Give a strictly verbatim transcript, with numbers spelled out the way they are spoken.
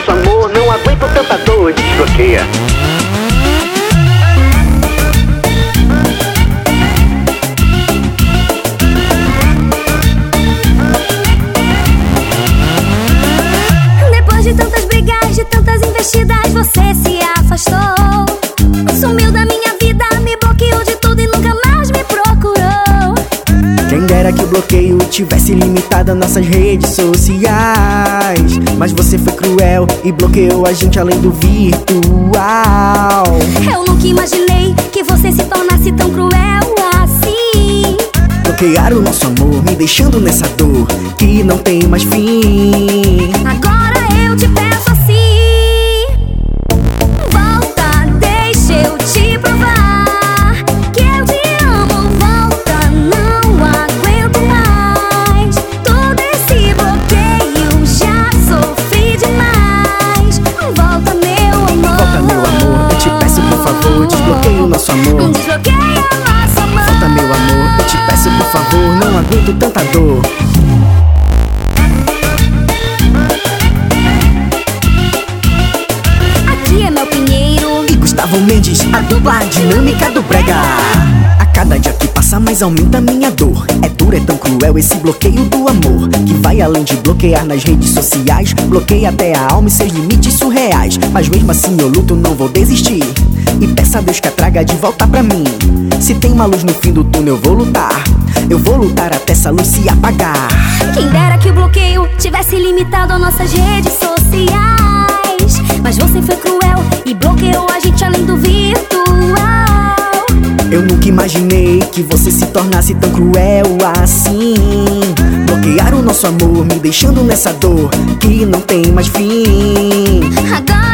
nosso amor, não aguento tanta dor, desbloqueia. Depois de tantas brigas, de tantas investidas, você se afastou, sumiu da minha vida, me bloqueou de tudo e nunca mais me procurou. Quem dera que o bloqueio tivesse limitado nossas redes sociais, mas você foi cruel e bloqueou a gente além do virtual. Eu nunca imaginei que você se tornasse tão cruel assim. Bloquear o nosso amor, me deixando nessa dor que não tem mais fim. Agora eu te peço assim: volta, deixa eu te provar que eu te amo. Volta, não aguento mais todo esse bloqueio, já sofri demais. Volta, meu amor. Volta, meu amor, eu te peço por favor, desbloqueia o nosso amor. Desbloqueia o nosso amor. Volta, meu amor, eu te peço por favor, não aguento tanta dor. Gustavo Mendes, a dupla dinâmica do brega. A cada dia que passa mais aumenta minha dor. É duro, é tão cruel esse bloqueio do amor, que vai além de bloquear nas redes sociais, bloqueia até a alma e seus limites surreais. Mas mesmo assim eu luto, não vou desistir, e peço a Deus que a traga de volta pra mim. Se tem uma luz no fim do túnel eu vou lutar, eu vou lutar até essa luz se apagar. Quem dera que o bloqueio tivesse limitado a nossas redes sociais, mas você foi cruel e bloqueou a gente além do virtual. Eu nunca imaginei que você se tornasse tão cruel assim. Bloquear o nosso amor, me deixando nessa dor que não tem mais fim. Agora